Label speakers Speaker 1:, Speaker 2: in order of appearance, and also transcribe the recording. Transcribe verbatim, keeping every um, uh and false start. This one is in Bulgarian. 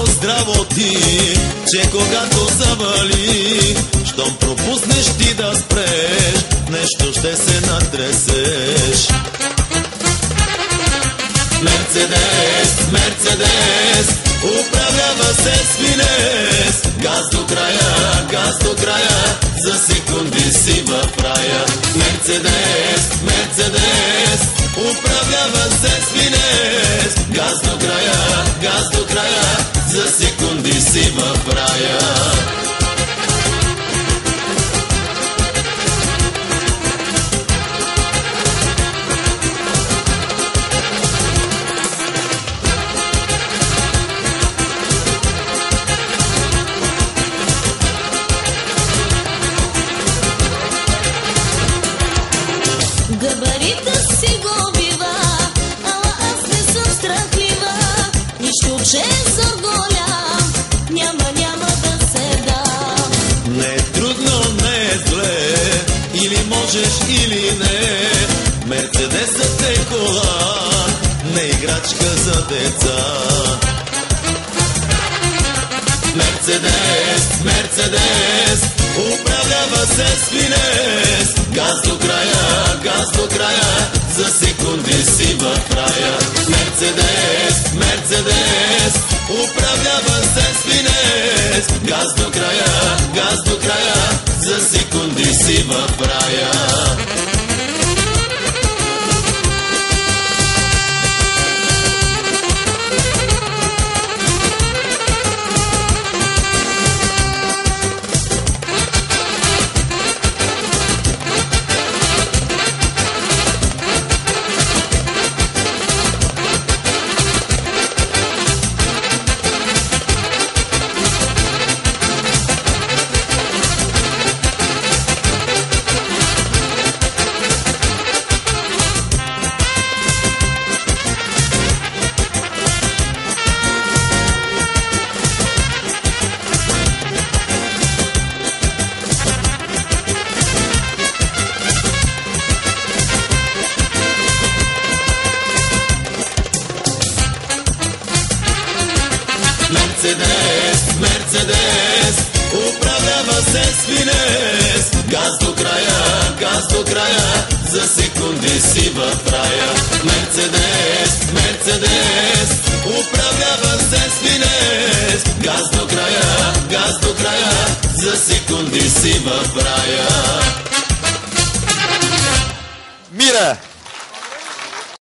Speaker 1: здраво, здраво ти, че когато завали, щом пропуснеш ти да спреш, нещо ще се натресеш. Мерцедес, Мерцедес, управлява се с финес. Газ до края, газ до края, за секунди си в рая. Мерцедес, Мерцедес, управлява се с финес. Газ до края, газ до края, за секунди си в рая.
Speaker 2: Габарита си го бива, ала аз не съм страхлива. Нищо, че е зор голям, няма, няма да се дам.
Speaker 1: Не е трудно, не е зле, или можеш, или не. Мерцедесът е кола, не играчка за деца. Мерцедес, Мерцедес, управлява се с финес. Газ до края, газ до края, за секунди си в рая. Мерцедес, Мерцедес, управлява се с финес. Газ до края, газ до края, за секунди си в рая. Мерцедес, Мерцедес, управлява се с финес. Газ до края, газ до края, за секунди си в рая. Мерцедес, Мерцедес, управлява се с финес. Газ до края, газ до края, за секунди си в рая.
Speaker 3: Мира!